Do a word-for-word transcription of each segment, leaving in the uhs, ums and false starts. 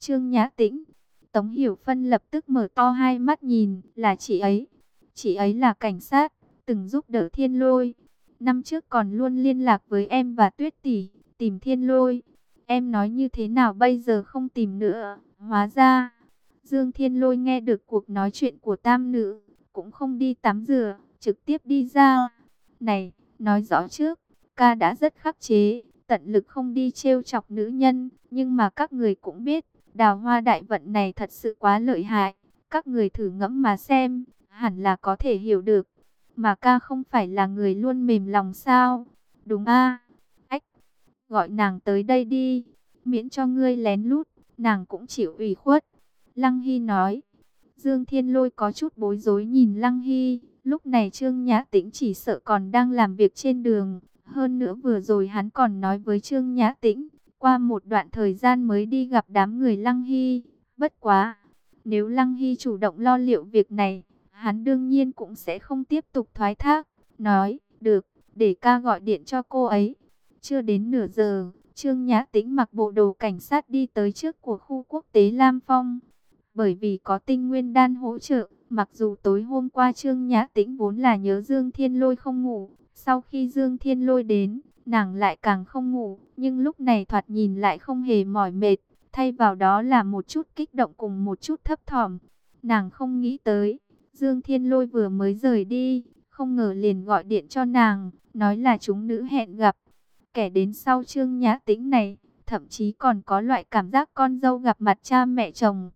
Trương Nhã Tĩnh. Tống Hiểu Phân lập tức mở to hai mắt nhìn, là chị ấy. Chị ấy là cảnh sát, từng giúp đỡ Thiên Lôi. Năm trước còn luôn liên lạc với em và Tuyết tỷ, tìm Thiên Lôi. Em nói như thế nào bây giờ không tìm nữa. Hóa ra, Dương Thiên Lôi nghe được cuộc nói chuyện của tam nữ, cũng không đi tắm rửa, trực tiếp đi ra. Này, nói rõ trước, ca đã rất khắc chế, tận lực không đi trêu chọc nữ nhân, nhưng mà các người cũng biết, đào hoa đại vận này thật sự quá lợi hại. Các người thử ngẫm mà xem, hẳn là có thể hiểu được. Mà ca không phải là người luôn mềm lòng sao? Đúng a? Ách, gọi nàng tới đây đi, miễn cho ngươi lén lút, nàng cũng chịu ủy khuất. Lăng Hy nói. Dương Thiên Lôi có chút bối rối nhìn Lăng Hy. Lúc này Trương Nhã Tĩnh chỉ sợ còn đang làm việc trên đường. Hơn nữa vừa rồi hắn còn nói với Trương Nhã Tĩnh, qua một đoạn thời gian mới đi gặp đám người Lăng Hy. Bất quá, nếu Lăng Hy chủ động lo liệu việc này, hắn đương nhiên cũng sẽ không tiếp tục thoái thác. Nói, được, để ca gọi điện cho cô ấy. Chưa đến nửa giờ, Trương Nhã Tĩnh mặc bộ đồ cảnh sát đi tới trước của khu quốc tế Lam Phong. Bởi vì có tinh nguyên đan hỗ trợ, mặc dù tối hôm qua Trương Nhã Tĩnh vốn là nhớ Dương Thiên Lôi không ngủ. Sau khi Dương Thiên Lôi đến, nàng lại càng không ngủ, nhưng lúc này thoạt nhìn lại không hề mỏi mệt. Thay vào đó là một chút kích động cùng một chút thấp thỏm. Nàng không nghĩ tới, Dương Thiên Lôi vừa mới rời đi, không ngờ liền gọi điện cho nàng, nói là chúng nữ hẹn gặp. Kẻ đến sau Trương Nhã Tĩnh này, thậm chí còn có loại cảm giác con dâu gặp mặt cha mẹ chồng.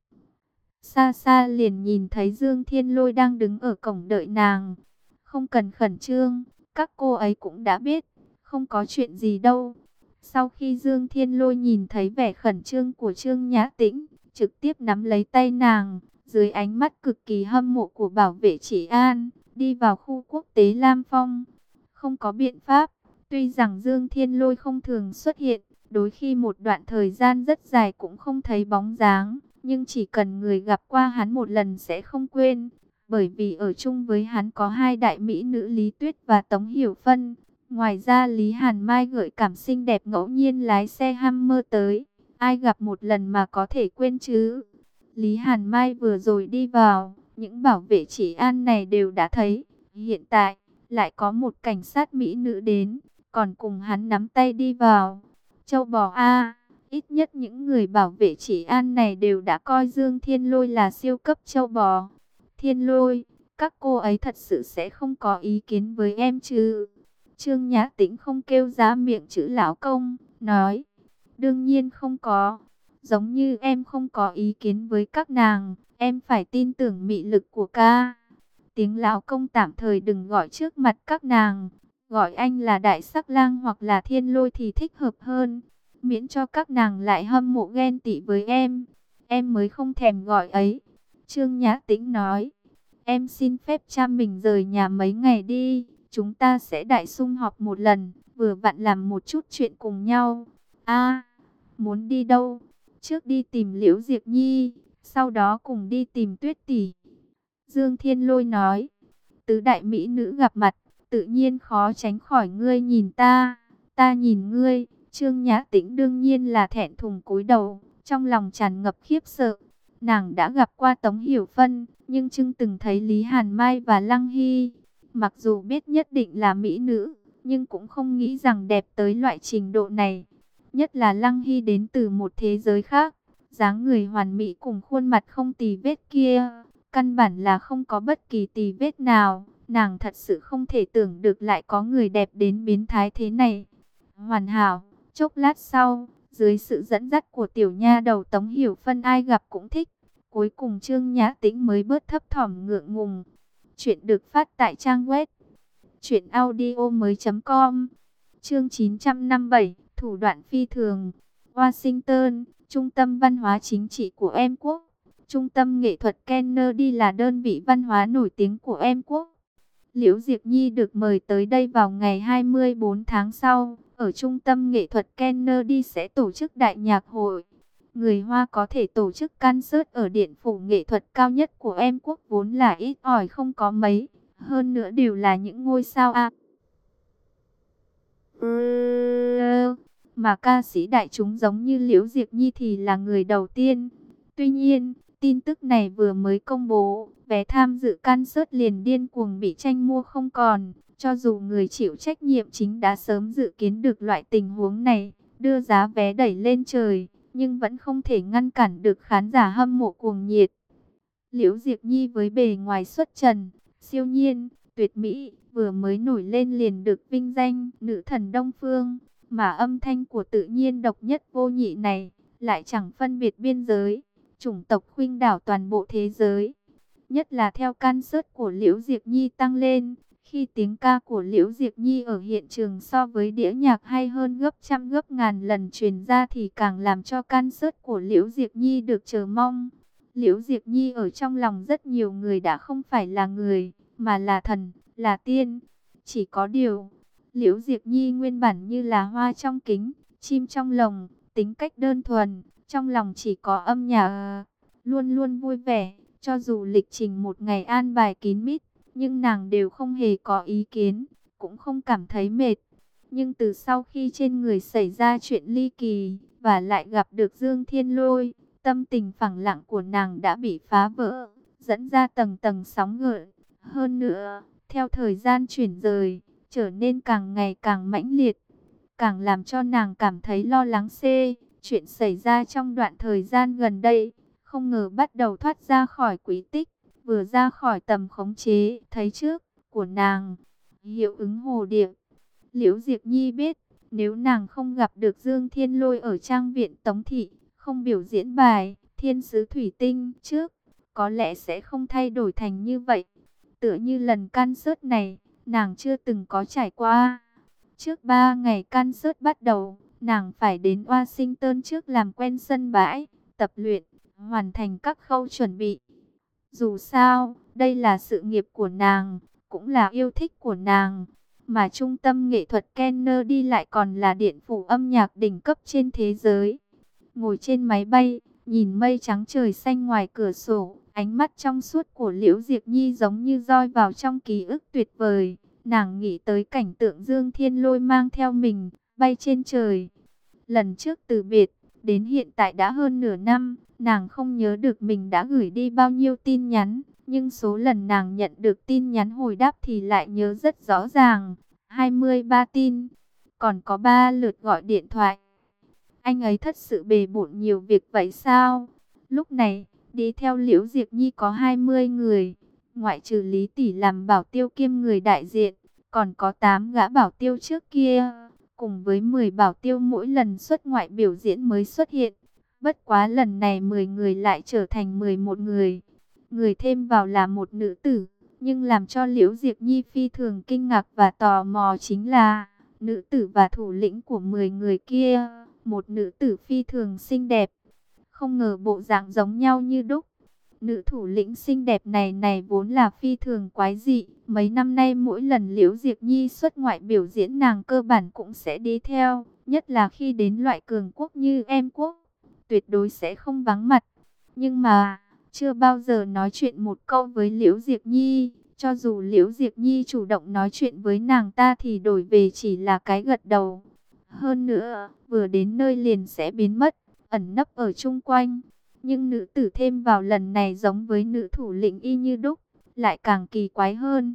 Xa xa liền nhìn thấy Dương Thiên Lôi đang đứng ở cổng đợi nàng. Không cần khẩn trương, các cô ấy cũng đã biết, không có chuyện gì đâu. Sau khi Dương Thiên Lôi nhìn thấy vẻ khẩn trương của Trương Nhã Tĩnh, trực tiếp nắm lấy tay nàng, dưới ánh mắt cực kỳ hâm mộ của bảo vệ Chỉ An, đi vào khu quốc tế Lam Phong. Không có biện pháp, tuy rằng Dương Thiên Lôi không thường xuất hiện, đôi khi một đoạn thời gian rất dài cũng không thấy bóng dáng, nhưng chỉ cần người gặp qua hắn một lần sẽ không quên. Bởi vì ở chung với hắn có hai đại mỹ nữ Lý Tuyết và Tống Hiểu Phân. Ngoài ra Lý Hàn Mai gợi cảm xinh đẹp ngẫu nhiên lái xe Hummer tới. Ai gặp một lần mà có thể quên chứ? Lý Hàn Mai vừa rồi đi vào, những bảo vệ Chỉ An này đều đã thấy. Hiện tại, lại có một cảnh sát mỹ nữ đến, còn cùng hắn nắm tay đi vào. Châu bò A, ít nhất những người bảo vệ Chỉ An này đều đã coi Dương Thiên Lôi là siêu cấp châu bò. Thiên Lôi, các cô ấy thật sự sẽ không có ý kiến với em chứ? Trương Nhã Tĩnh không kêu ra miệng chữ lão công, nói, đương nhiên không có. Giống như em không có ý kiến với các nàng, em phải tin tưởng mị lực của ca. Tiếng lão công tạm thời đừng gọi trước mặt các nàng, gọi anh là Đại Sắc Lang hoặc là Thiên Lôi thì thích hợp hơn, miễn cho các nàng lại hâm mộ ghen tị với em. Em mới không thèm gọi ấy. Trương Nhã Tĩnh nói, em xin phép cha mình rời nhà mấy ngày đi, chúng ta sẽ đại sum họp một lần, vừa vặn làm một chút chuyện cùng nhau. A, muốn đi đâu? Trước đi tìm Liễu Diệp Nhi, sau đó cùng đi tìm Tuyết tỷ. Dương Thiên Lôi nói, tứ đại mỹ nữ gặp mặt, tự nhiên khó tránh khỏi ngươi nhìn ta, ta nhìn ngươi. Trương Nhã Tĩnh đương nhiên là thẹn thùng cúi đầu, trong lòng tràn ngập khiếp sợ. Nàng đã gặp qua Tống Hiểu Phân, nhưng chưa từng thấy Lý Hàn Mai và Lăng Hy. Mặc dù biết nhất định là mỹ nữ, nhưng cũng không nghĩ rằng đẹp tới loại trình độ này. Nhất là Lăng Hy đến từ một thế giới khác, dáng người hoàn mỹ cùng khuôn mặt không tì vết kia, căn bản là không có bất kỳ tì vết nào. Nàng thật sự không thể tưởng được lại có người đẹp đến biến thái thế này. Hoàn hảo. Chốc lát sau, dưới sự dẫn dắt của tiểu nha đầu Tống Hiểu Phân ai gặp cũng thích, cuối cùng Trương Nhã Tĩnh mới bớt thấp thỏm ngượng ngùng. Chuyện được phát tại trang web truyện audio mới chấm com. Chương chín trăm năm mươi bảy, thủ đoạn phi thường. Washington, trung tâm văn hóa chính trị của Em quốc. Trung tâm nghệ thuật Kennedy là đơn vị văn hóa nổi tiếng của Em quốc. Liễu Diệp Nhi được mời tới đây vào ngày hai mươi tư tháng sau. Ở trung tâm nghệ thuật Kennedy sẽ tổ chức đại nhạc hội. Người Hoa có thể tổ chức concert ở điện phủ nghệ thuật cao nhất của Em quốc vốn là ít ỏi không có mấy. Hơn nữa đều là những ngôi sao A. Mà ca sĩ đại chúng giống như Liễu Diệp Nhi thì là người đầu tiên. Tuy nhiên, tin tức này vừa mới công bố, vé tham dự concert liền điên cuồng bị tranh mua không còn. Cho dù người chịu trách nhiệm chính đã sớm dự kiến được loại tình huống này, đưa giá vé đẩy lên trời, nhưng vẫn không thể ngăn cản được khán giả hâm mộ cuồng nhiệt. Liễu Diệc Nhi với bề ngoài xuất trần, siêu nhiên, tuyệt mỹ, vừa mới nổi lên liền được vinh danh nữ thần Đông Phương, mà âm thanh của tự nhiên độc nhất vô nhị này lại chẳng phân biệt biên giới, chủng tộc khuynh đảo toàn bộ thế giới. Nhất là theo concert của Liễu Diệc Nhi tăng lên, khi tiếng ca của Liễu Diệc Nhi ở hiện trường so với đĩa nhạc hay hơn gấp trăm gấp ngàn lần truyền ra thì càng làm cho concert của Liễu Diệc Nhi được chờ mong. Liễu Diệc Nhi ở trong lòng rất nhiều người đã không phải là người, mà là thần, là tiên. Chỉ có điều, Liễu Diệc Nhi nguyên bản như là hoa trong kính, chim trong lồng, tính cách đơn thuần, trong lòng chỉ có âm nhạc, luôn luôn vui vẻ. Cho dù lịch trình một ngày an bài kín mít, nhưng nàng đều không hề có ý kiến, cũng không cảm thấy mệt. Nhưng từ sau khi trên người xảy ra chuyện ly kỳ, và lại gặp được Dương Thiên Lôi, tâm tình phẳng lặng của nàng đã bị phá vỡ, dẫn ra tầng tầng sóng gợn. Hơn nữa, theo thời gian chuyển rời, trở nên càng ngày càng mãnh liệt, càng làm cho nàng cảm thấy lo lắng. C. Chuyện xảy ra trong đoạn thời gian gần đây, không ngờ bắt đầu thoát ra khỏi quỹ tích, vừa ra khỏi tầm khống chế, thấy trước của nàng, hiệu ứng hồ điệp. Liễu Diệc Nhi biết, nếu nàng không gặp được Dương Thiên Lôi ở trang viện Tống Thị, không biểu diễn bài Thiên Sứ Thủy Tinh trước, có lẽ sẽ không thay đổi thành như vậy. Tựa như lần concert này, nàng chưa từng có trải qua. Trước ba ngày concert bắt đầu, nàng phải đến Washington trước làm quen sân bãi, tập luyện, hoàn thành các khâu chuẩn bị. Dù sao, đây là sự nghiệp của nàng, cũng là yêu thích của nàng. Mà trung tâm nghệ thuật Kennedy lại còn là điện phủ âm nhạc đỉnh cấp trên thế giới. Ngồi trên máy bay, nhìn mây trắng trời xanh ngoài cửa sổ, ánh mắt trong suốt của Liễu Diệc Nhi giống như roi vào trong ký ức tuyệt vời. Nàng nghĩ tới cảnh tượng Dương Thiên Lôi mang theo mình, bay trên trời. Lần trước từ biệt, đến hiện tại đã hơn nửa năm, nàng không nhớ được mình đã gửi đi bao nhiêu tin nhắn. Nhưng số lần nàng nhận được tin nhắn hồi đáp thì lại nhớ rất rõ ràng, hai mươi ba tin, còn có ba lượt gọi điện thoại. Anh ấy thật sự bề bộn nhiều việc vậy sao? Lúc này, đi theo Liễu Diệc Nhi có hai mươi người, ngoại trừ Lý Tỷ làm bảo tiêu kiêm người đại diện, còn có tám gã bảo tiêu trước kia, cùng với mười bảo tiêu mỗi lần xuất ngoại biểu diễn mới xuất hiện. Bất quá lần này mười người lại trở thành mười một người. Người thêm vào là một nữ tử, nhưng làm cho Liễu Diệc Nhi phi thường kinh ngạc và tò mò chính là nữ tử và thủ lĩnh của mười người kia, một nữ tử phi thường xinh đẹp, không ngờ bộ dạng giống nhau như đúc. Nữ thủ lĩnh xinh đẹp này này vốn là phi thường quái dị, mấy năm nay mỗi lần Liễu Diệc Nhi xuất ngoại biểu diễn nàng cơ bản cũng sẽ đi theo, nhất là khi đến loại cường quốc như Em quốc, tuyệt đối sẽ không vắng mặt. Nhưng mà chưa bao giờ nói chuyện một câu với Liễu Diệc Nhi, cho dù Liễu Diệc Nhi chủ động nói chuyện với nàng ta thì đổi về chỉ là cái gật đầu. Hơn nữa, vừa đến nơi liền sẽ biến mất, ẩn nấp ở chung quanh. Nhưng nữ tử thêm vào lần này giống với nữ thủ lĩnh y như đúc, lại càng kỳ quái hơn.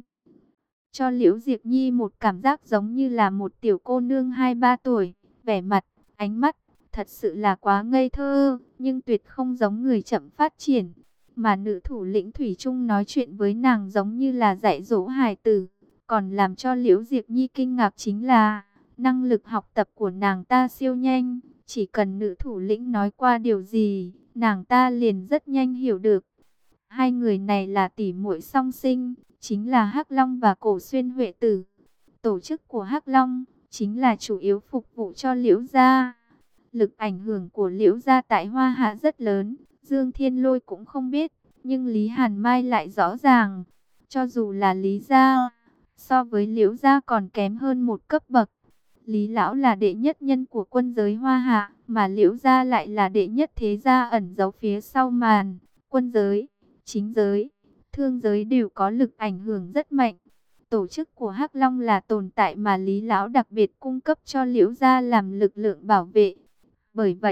Cho Liễu Diệc Nhi một cảm giác giống như là một tiểu cô nương hai ba tuổi, vẻ mặt, ánh mắt, thật sự là quá ngây thơ, nhưng tuyệt không giống người chậm phát triển. Mà nữ thủ lĩnh Thủy Trung nói chuyện với nàng giống như là dạy dỗ hài tử. Còn làm cho Liễu Diệc Nhi kinh ngạc chính là năng lực học tập của nàng ta siêu nhanh. Chỉ cần nữ thủ lĩnh nói qua điều gì, nàng ta liền rất nhanh hiểu được. Hai người này là tỷ muội song sinh, chính là Hắc Long và Cổ Xuyên Huệ Tử. Tổ chức của Hắc Long chính là chủ yếu phục vụ cho Liễu gia. Lực ảnh hưởng của Liễu gia tại Hoa Hạ rất lớn, Dương Thiên Lôi cũng không biết, nhưng Lý Hàn Mai lại rõ ràng. Cho dù là Lý gia, so với Liễu gia còn kém hơn một cấp bậc. Lý lão là đệ nhất nhân của quân giới Hoa Hạ, mà Liễu gia lại là đệ nhất thế gia ẩn giấu phía sau màn. Quân giới, chính giới, thương giới đều có lực ảnh hưởng rất mạnh. Tổ chức của Hắc Long là tồn tại mà Lý lão đặc biệt cung cấp cho Liễu gia làm lực lượng bảo vệ. Bởi vậy,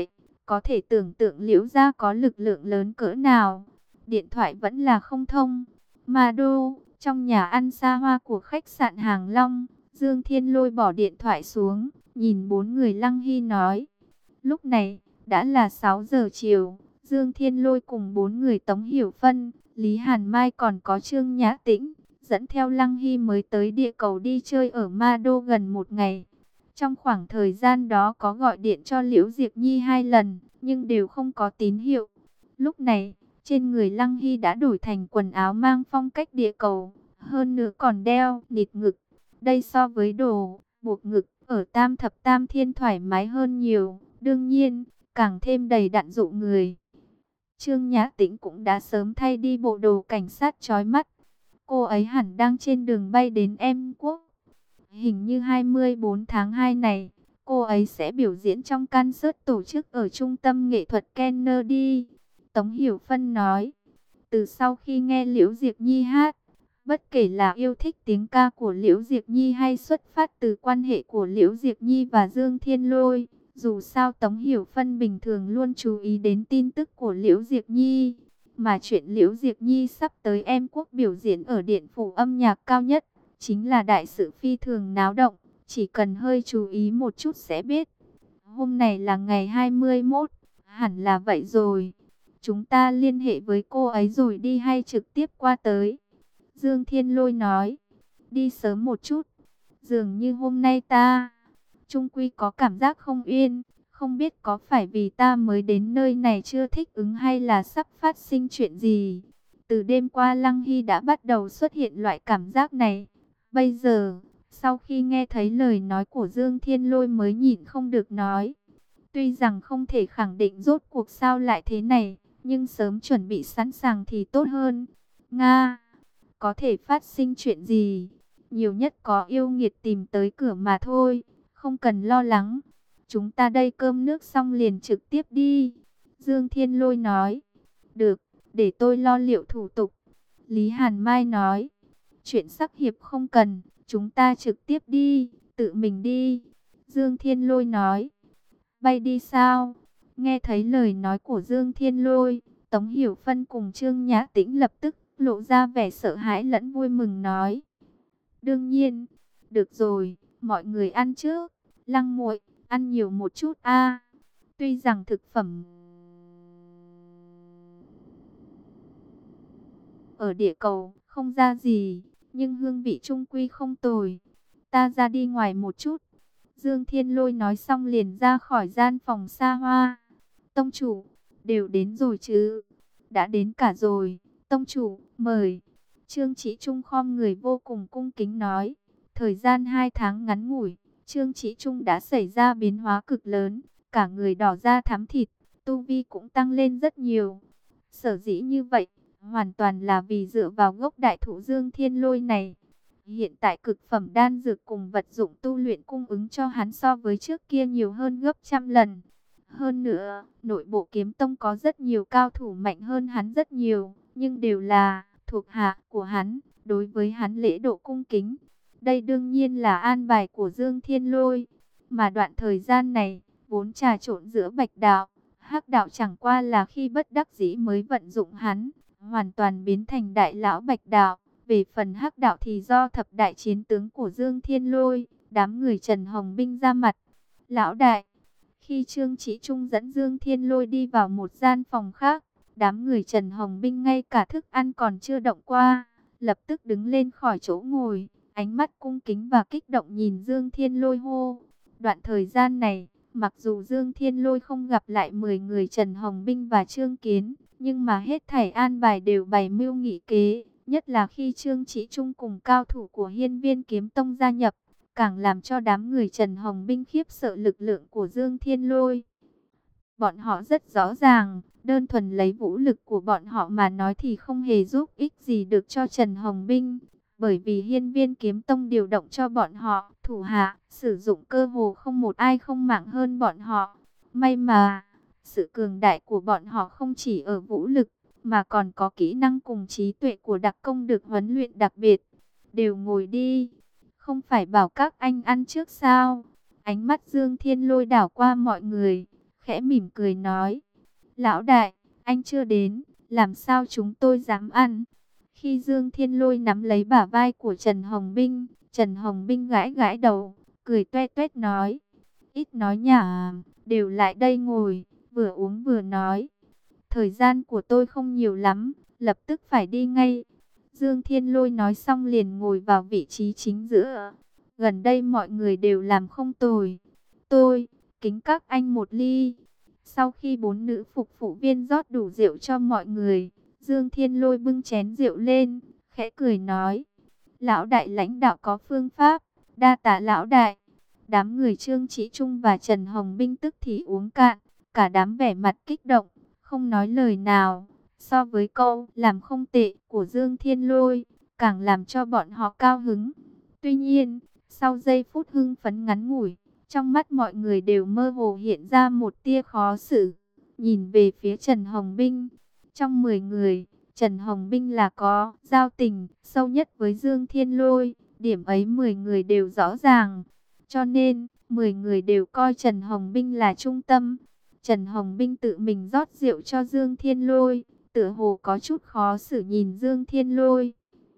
Có thể tưởng tượng Liễu gia có lực lượng lớn cỡ nào. Điện thoại vẫn là không thông. Ma Đô, trong nhà ăn xa hoa của khách sạn Hàng Long, Dương Thiên Lôi bỏ điện thoại xuống, nhìn bốn người Lăng Hy nói. Lúc này, đã là sáu giờ chiều, Dương Thiên Lôi cùng bốn người Tống Hiểu Phân, Lý Hàn Mai còn có Trương Nhã Tĩnh, dẫn theo Lăng Hy mới tới địa cầu đi chơi ở Ma Đô gần một ngày. Trong khoảng thời gian đó có gọi điện cho Liễu Diệp Nhi hai lần, nhưng đều không có tín hiệu. Lúc này, trên người Lăng Hy đã đổi thành quần áo mang phong cách địa cầu, hơn nữa còn đeo nịt ngực. Đây so với đồ buộc ngực ở Tam Thập Tam Thiên thoải mái hơn nhiều, đương nhiên, càng thêm đầy đặn dụ người. Trương Nhã Tĩnh cũng đã sớm thay đi bộ đồ cảnh sát chói mắt. Cô ấy hẳn đang trên đường bay đến Em Quốc. Hình như hai mươi bốn tháng hai này, cô ấy sẽ biểu diễn trong concert tổ chức ở Trung tâm Nghệ thuật Kennedy. Tống Hiểu Phân nói, từ sau khi nghe Liễu Diệp Nhi hát, bất kể là yêu thích tiếng ca của Liễu Diệp Nhi hay xuất phát từ quan hệ của Liễu Diệp Nhi và Dương Thiên Lôi, dù sao Tống Hiểu Phân bình thường luôn chú ý đến tin tức của Liễu Diệp Nhi, mà chuyện Liễu Diệp Nhi sắp tới Em Quốc biểu diễn ở điện phủ âm nhạc cao nhất, chính là đại sự phi thường náo động, chỉ cần hơi chú ý một chút sẽ biết. Hôm nay là ngày hai mươi mốt, hẳn là vậy rồi. Chúng ta liên hệ với cô ấy rồi đi hay trực tiếp qua tới? Dương Thiên Lôi nói, đi sớm một chút. Dường như hôm nay ta, trung quy có cảm giác không yên, không biết có phải vì ta mới đến nơi này chưa thích ứng hay là sắp phát sinh chuyện gì. Từ đêm qua Lăng Hy đã bắt đầu xuất hiện loại cảm giác này. Bây giờ, sau khi nghe thấy lời nói của Dương Thiên Lôi mới nhịn không được nói. Tuy rằng không thể khẳng định rốt cuộc sao lại thế này, nhưng sớm chuẩn bị sẵn sàng thì tốt hơn. Nga, có thể phát sinh chuyện gì? Nhiều nhất có yêu nghiệt tìm tới cửa mà thôi, không cần lo lắng. Chúng ta đây cơm nước xong liền trực tiếp đi. Dương Thiên Lôi nói. Được, để tôi lo liệu thủ tục. Lý Hàn Mai nói. Chuyện sắc hiệp không cần, chúng ta trực tiếp đi, tự mình đi. Dương Thiên Lôi nói. Bay đi sao? Nghe thấy lời nói của Dương Thiên Lôi, Tống Hiểu Phân cùng Trương Nhã Tĩnh lập tức lộ ra vẻ sợ hãi lẫn vui mừng nói. Đương nhiên, được rồi, mọi người ăn trước. Lăng muội, ăn nhiều một chút a. Tuy rằng thực phẩm ở địa cầu không ra gì, nhưng hương vị trung quy không tồi. Ta ra đi ngoài một chút. Dương Thiên Lôi nói xong liền ra khỏi gian phòng xa hoa. Tông chủ, đều đến rồi chứ? Đã đến cả rồi. Tông chủ, mời. Trương Chí Trung khom người vô cùng cung kính nói. Thời gian hai tháng ngắn ngủi, Trương Chí Trung đã xảy ra biến hóa cực lớn. Cả người đỏ da thắm thịt, tu vi cũng tăng lên rất nhiều. Sở dĩ như vậy, hoàn toàn là vì dựa vào gốc đại thụ Dương Thiên Lôi này. Hiện tại cực phẩm đan dược cùng vật dụng tu luyện cung ứng cho hắn so với trước kia nhiều hơn gấp trăm lần. Hơn nữa, nội bộ kiếm tông có rất nhiều cao thủ mạnh hơn hắn rất nhiều, nhưng đều là thuộc hạ của hắn, đối với hắn lễ độ cung kính. Đây đương nhiên là an bài của Dương Thiên Lôi, mà đoạn thời gian này, vốn trà trộn giữa Bạch Đạo, Hắc Đạo chẳng qua là khi bất đắc dĩ mới vận dụng hắn, hoàn toàn biến thành đại lão Bạch Đạo. Về phần Hắc Đạo thì do thập đại chiến tướng của Dương Thiên Lôi, đám người Trần Hồng Binh ra mặt. Lão đại, khi Trương Chí Trung dẫn Dương Thiên Lôi đi vào một gian phòng khác, đám người Trần Hồng Binh ngay cả thức ăn còn chưa động qua, lập tức đứng lên khỏi chỗ ngồi, ánh mắt cung kính và kích động nhìn Dương Thiên Lôi hô. Đoạn thời gian này, mặc dù Dương Thiên Lôi không gặp lại mười người Trần Hồng Binh và Trương Kiến, nhưng mà hết thảy an bài đều bày mưu nghị kế. Nhất là khi Trương Chí Trung cùng cao thủ của Hiên Viên Kiếm Tông gia nhập, càng làm cho đám người Trần Hồng Binh khiếp sợ lực lượng của Dương Thiên Lôi. Bọn họ rất rõ ràng, đơn thuần lấy vũ lực của bọn họ mà nói thì không hề giúp ích gì được cho Trần Hồng Binh. Bởi vì Hiên Viên Kiếm Tông điều động cho bọn họ, thủ hạ, sử dụng cơ hồ không một ai không mạnh hơn bọn họ. May mà, sự cường đại của bọn họ không chỉ ở vũ lực, mà còn có kỹ năng cùng trí tuệ của đặc công được huấn luyện đặc biệt. Đều ngồi đi, không phải bảo các anh ăn trước sao? Ánh mắt Dương Thiên Lôi đảo qua mọi người, khẽ mỉm cười nói: Lão đại, anh chưa đến, làm sao chúng tôi dám ăn? Khi Dương Thiên Lôi nắm lấy bả vai của Trần Hồng Binh, Trần Hồng Binh gãi gãi đầu, cười toét toét nói: Ít nói nhảm, đều lại đây ngồi, vừa uống vừa nói. Thời gian của tôi không nhiều lắm, lập tức phải đi ngay. Dương Thiên Lôi nói xong liền ngồi vào vị trí chính giữa. Gần đây mọi người đều làm không tồi. Tôi, kính các anh một ly. Sau khi bốn nữ phục vụ viên rót đủ rượu cho mọi người, Dương Thiên Lôi bưng chén rượu lên, khẽ cười nói: Lão đại lãnh đạo có phương pháp, đa tạ lão đại. Đám người Trương Chí Trung và Trần Hồng Binh tức thì uống cạn, cả đám vẻ mặt kích động, không nói lời nào. So với câu làm không tệ của Dương Thiên Lôi, càng làm cho bọn họ cao hứng. Tuy nhiên, sau giây phút hưng phấn ngắn ngủi, trong mắt mọi người đều mơ hồ hiện ra một tia khó xử. Nhìn về phía Trần Hồng Binh, trong mười người, Trần Hồng Binh là có giao tình sâu nhất với Dương Thiên Lôi, điểm ấy mười người đều rõ ràng. Cho nên, mười người đều coi Trần Hồng Binh là trung tâm. Trần Hồng Binh tự mình rót rượu cho Dương Thiên Lôi, tựa hồ có chút khó xử nhìn Dương Thiên Lôi.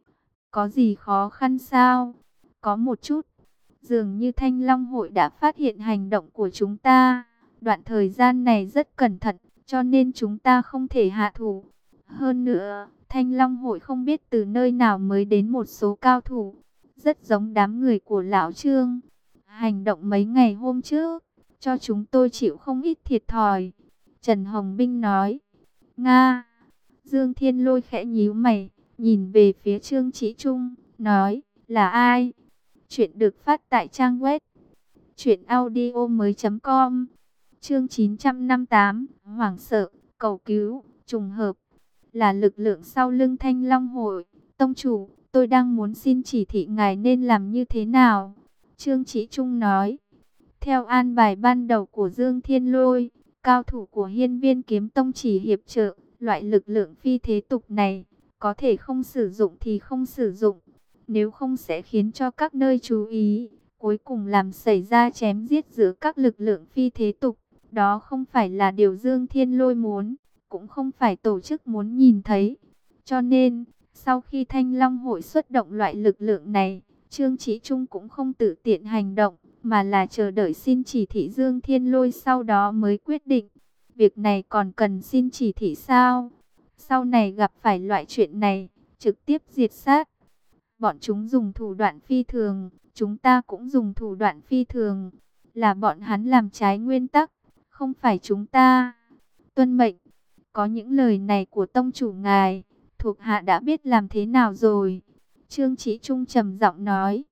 Có gì khó khăn sao? Có một chút. Dường như Thanh Long Hội đã phát hiện hành động của chúng ta. Đoạn thời gian này rất cẩn thận, cho nên chúng ta không thể hạ thủ. Hơn nữa, Thanh Long Hội không biết từ nơi nào mới đến một số cao thủ. Rất giống đám người của Lão Trương. Hành động mấy ngày hôm trước, cho chúng tôi chịu không ít thiệt thòi. Trần Hồng Binh nói. Nga. Dương Thiên Lôi khẽ nhíu mày, nhìn về phía Trương Chí Trung, nói, là ai? Chuyện được phát tại trang web truyệnaudiomoi chấm com. Chương chín trăm năm mươi tám, hoảng sợ, cầu cứu, trùng hợp, là lực lượng sau lưng Thanh Long Hội. Tông chủ, tôi đang muốn xin chỉ thị ngài nên làm như thế nào? Trương Chí Trung nói. Theo an bài ban đầu của Dương Thiên Lôi, cao thủ của Hiên Viên Kiếm Tông chỉ hiệp trợ, loại lực lượng phi thế tục này, có thể không sử dụng thì không sử dụng. Nếu không sẽ khiến cho các nơi chú ý, cuối cùng làm xảy ra chém giết giữa các lực lượng phi thế tục. Đó không phải là điều Dương Thiên Lôi muốn, cũng không phải tổ chức muốn nhìn thấy. Cho nên, sau khi Thanh Long Hội xuất động loại lực lượng này, Trương Chí Trung cũng không tự tiện hành động, mà là chờ đợi xin chỉ thị Dương Thiên Lôi sau đó mới quyết định. Việc này còn cần xin chỉ thị sao? Sau này gặp phải loại chuyện này, trực tiếp diệt sát. Bọn chúng dùng thủ đoạn phi thường, chúng ta cũng dùng thủ đoạn phi thường. Là bọn hắn làm trái nguyên tắc, không phải chúng ta. Tuân mệnh, có những lời này của tông chủ ngài, thuộc hạ đã biết làm thế nào rồi. Trương Chí Trung trầm giọng nói.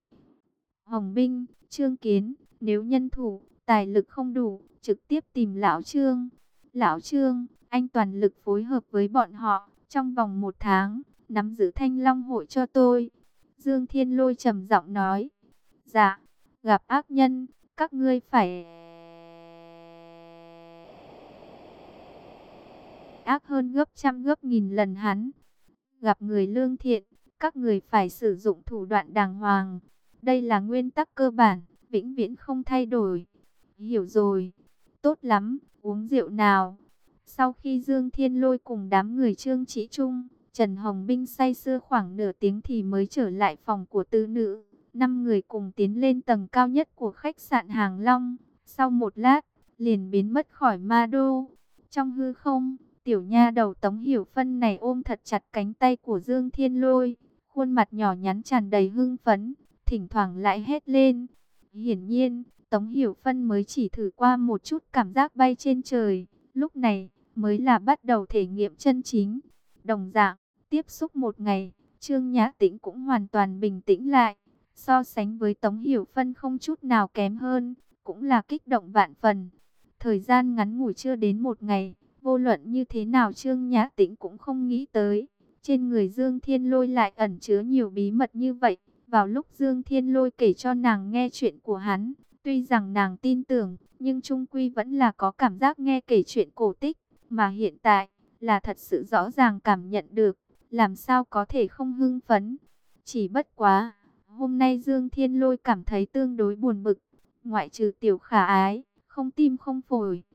Hồng Binh, Trương Kiến, nếu nhân thủ, tài lực không đủ, trực tiếp tìm Lão Trương. Lão Trương, anh toàn lực phối hợp với bọn họ, trong vòng một tháng, nắm giữ Thanh Long Hội cho tôi. Dương Thiên Lôi trầm giọng nói. Dạ, gặp ác nhân, các ngươi phải ác hơn gấp trăm gấp nghìn lần hắn. Gặp người lương thiện, các người phải sử dụng thủ đoạn đàng hoàng. Đây là nguyên tắc cơ bản, vĩnh viễn không thay đổi. Hiểu rồi, tốt lắm, uống rượu nào. Sau khi Dương Thiên Lôi cùng đám người Trương Chí Trung, Trần Hồng Binh say sưa khoảng nửa tiếng thì mới trở lại phòng của tứ nữ. Năm người cùng tiến lên tầng cao nhất của khách sạn Hàng Long. Sau một lát, liền biến mất khỏi ma đô. Trong hư không, tiểu nha đầu Tống Hiểu Phân này ôm thật chặt cánh tay của Dương Thiên Lôi. Khuôn mặt nhỏ nhắn tràn đầy hưng phấn, thỉnh thoảng lại hét lên. Hiển nhiên, Tống Hiểu Phân mới chỉ thử qua một chút cảm giác bay trên trời. Lúc này, mới là bắt đầu thể nghiệm chân chính. Đồng dạng, tiếp xúc một ngày, Trương Nhã Tĩnh cũng hoàn toàn bình tĩnh lại. So sánh với Tống Hiểu Phân không chút nào kém hơn, cũng là kích động vạn phần. Thời gian ngắn ngủi chưa đến một ngày, vô luận như thế nào Trương Nhã Tĩnh cũng không nghĩ tới. Trên người Dương Thiên Lôi lại ẩn chứa nhiều bí mật như vậy. Vào lúc Dương Thiên Lôi kể cho nàng nghe chuyện của hắn, tuy rằng nàng tin tưởng, nhưng chung quy vẫn là có cảm giác nghe kể chuyện cổ tích. Mà hiện tại, là thật sự rõ ràng cảm nhận được, làm sao có thể không hưng phấn. Chỉ bất quá, hôm nay Dương Thiên Lôi cảm thấy tương đối buồn bực. Ngoại trừ tiểu khả ái, không tim không phổi,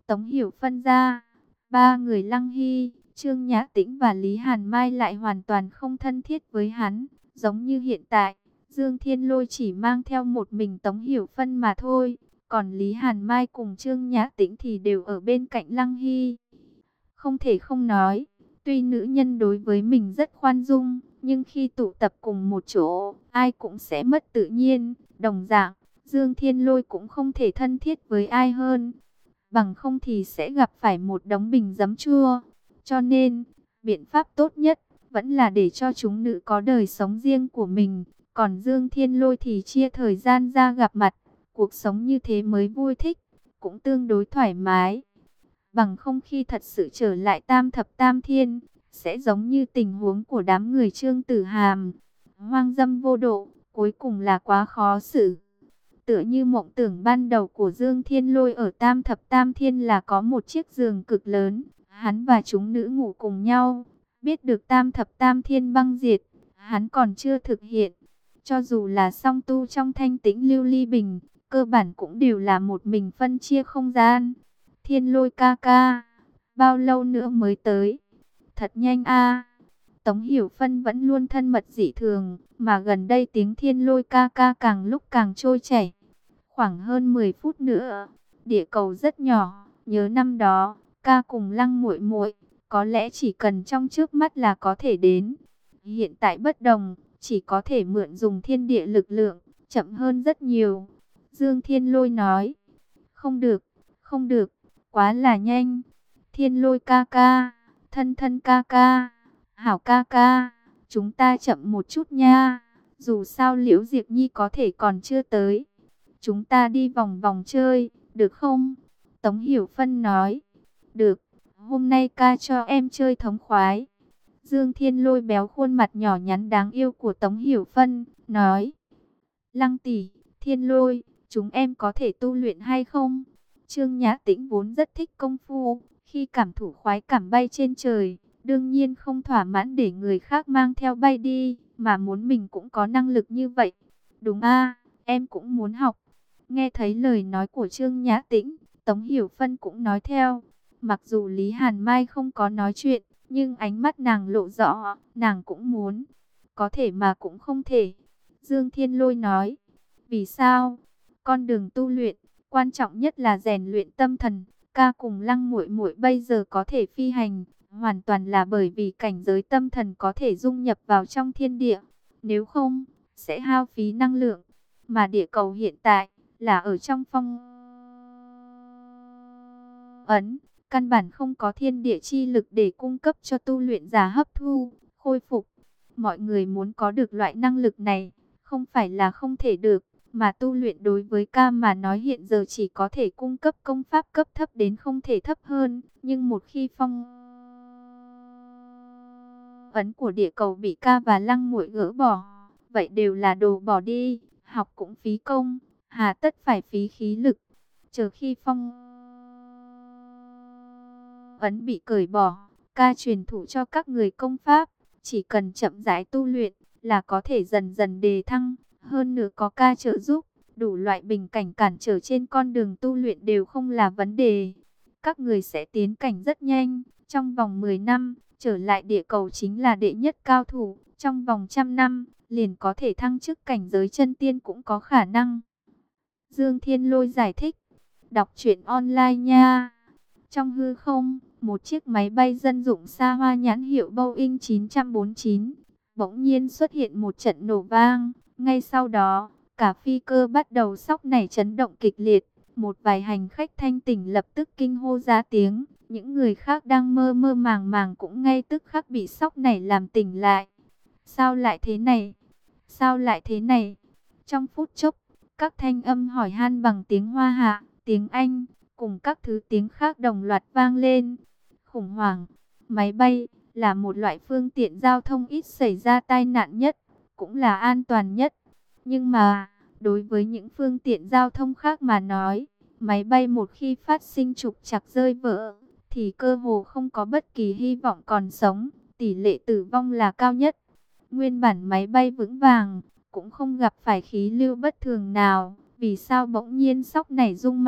Tống Hiểu Phân ra, ba người Lăng Hy, Trương Nhã Tĩnh và Lý Hàn Mai lại hoàn toàn không thân thiết với hắn, giống như hiện tại, Dương Thiên Lôi chỉ mang theo một mình Tống Hiểu Phân mà thôi, còn Lý Hàn Mai cùng Trương Nhã Tĩnh thì đều ở bên cạnh Lăng Hy. Không thể không nói, tuy nữ nhân đối với mình rất khoan dung, nhưng khi tụ tập cùng một chỗ, ai cũng sẽ mất tự nhiên. Đồng dạng, Dương Thiên Lôi cũng không thể thân thiết với ai hơn, bằng không thì sẽ gặp phải một đống bình giấm chua. Cho nên, biện pháp tốt nhất vẫn là để cho chúng nữ có đời sống riêng của mình, còn Dương Thiên Lôi thì chia thời gian ra gặp mặt. Cuộc sống như thế mới vui thích, cũng tương đối thoải mái. Bằng không khi thật sự trở lại tam thập tam thiên, sẽ giống như tình huống của đám người Trương Tử Hàm, hoang dâm vô độ, cuối cùng là quá khó xử. Tựa như mộng tưởng ban đầu của Dương Thiên Lôi ở tam thập tam thiên là có một chiếc giường cực lớn, hắn và chúng nữ ngủ cùng nhau. Biết được tam thập tam thiên băng diệt, hắn còn chưa thực hiện. Cho dù là song tu trong thanh tĩnh lưu ly bình, cơ bản cũng đều là một mình phân chia không gian. Thiên Lôi ca ca, bao lâu nữa mới tới? Thật nhanh a. Tống Hiểu Phân vẫn luôn thân mật dị thường, mà gần đây tiếng Thiên Lôi ca ca càng lúc càng trôi chảy. Khoảng hơn mười phút nữa, địa cầu rất nhỏ, nhớ năm đó, ca cùng Lăng muội muội, có lẽ chỉ cần trong trước mắt là có thể đến. Hiện tại bất đồng, chỉ có thể mượn dùng thiên địa lực lượng, chậm hơn rất nhiều. Dương Thiên Lôi nói, không được, không được, quá là nhanh. Thiên Lôi ca ca, thân thân ca ca, hảo ca ca, chúng ta chậm một chút nha. Dù sao Liễu Diệp Nhi có thể còn chưa tới, chúng ta đi vòng vòng chơi, được không? Tống Hiểu Phân nói, được, hôm nay ca cho em chơi thống khoái. Dương Thiên Lôi béo khuôn mặt nhỏ nhắn đáng yêu của Tống Hiểu Phân, nói, Lăng tỷ, Thiên Lôi, chúng em có thể tu luyện hay không? Trương Nhã Tĩnh vốn rất thích công phu, khi cảm thụ khoái cảm bay trên trời, đương nhiên không thỏa mãn để người khác mang theo bay đi, mà muốn mình cũng có năng lực như vậy. Đúng a, em cũng muốn học. Nghe thấy lời nói của Trương Nhã Tĩnh, Tống Hiểu Phân cũng nói theo. Mặc dù Lý Hàn Mai không có nói chuyện, nhưng ánh mắt nàng lộ rõ, nàng cũng muốn. Có thể mà cũng không thể. Dương Thiên Lôi nói, vì sao? Con đường tu luyện, quan trọng nhất là rèn luyện tâm thần. Ca cùng Lăng muội muội bây giờ có thể phi hành, hoàn toàn là bởi vì cảnh giới tâm thần có thể dung nhập vào trong thiên địa. Nếu không, sẽ hao phí năng lượng. Mà địa cầu hiện tại là ở trong phong ấn, căn bản không có thiên địa chi lực để cung cấp cho tu luyện giả hấp thu, khôi phục. Mọi người muốn có được loại năng lực này, không phải là không thể được, mà tu luyện đối với ca mà nói hiện giờ chỉ có thể cung cấp công pháp cấp thấp đến không thể thấp hơn. Nhưng một khi phong ấn của địa cầu bị ca và Lăng muội gỡ bỏ, vậy đều là đồ bỏ đi, học cũng phí công, hà tất phải phí khí lực. Chờ khi phong ấn bị cởi bỏ, ca truyền thụ cho các người công pháp, chỉ cần chậm rãi tu luyện là có thể dần dần đề thăng. Hơn nữa có ca trợ giúp, đủ loại bình cảnh cản trở trên con đường tu luyện đều không là vấn đề. Các người sẽ tiến cảnh rất nhanh, trong vòng mười năm, trở lại địa cầu chính là đệ nhất cao thủ, trong vòng trăm năm, liền có thể thăng chức cảnh giới chân tiên cũng có khả năng. Dương Thiên Lôi giải thích, đọc truyện online nha. Trong hư không, một chiếc máy bay dân dụng xa hoa nhãn hiệu Boeing chín bốn chín, bỗng nhiên xuất hiện một trận nổ vang. Ngay sau đó, cả phi cơ bắt đầu sóc nảy chấn động kịch liệt. Một vài hành khách thanh tỉnh lập tức kinh hô ra tiếng. Những người khác đang mơ mơ màng màng cũng ngay tức khắc bị sóc nảy làm tỉnh lại. Sao lại thế này? Sao lại thế này? Trong phút chốc, các thanh âm hỏi han bằng tiếng Hoa Hạ, tiếng Anh, cùng các thứ tiếng khác đồng loạt vang lên. Khủng hoảng, máy bay là một loại phương tiện giao thông ít xảy ra tai nạn nhất, cũng là an toàn nhất. Nhưng mà, đối với những phương tiện giao thông khác mà nói, máy bay một khi phát sinh trục trặc rơi vỡ, thì cơ hồ không có bất kỳ hy vọng còn sống, tỷ lệ tử vong là cao nhất. Nguyên bản máy bay vững vàng, cũng không gặp phải khí lưu bất thường nào, vì sao bỗng nhiên sóc nảy rung mạnh,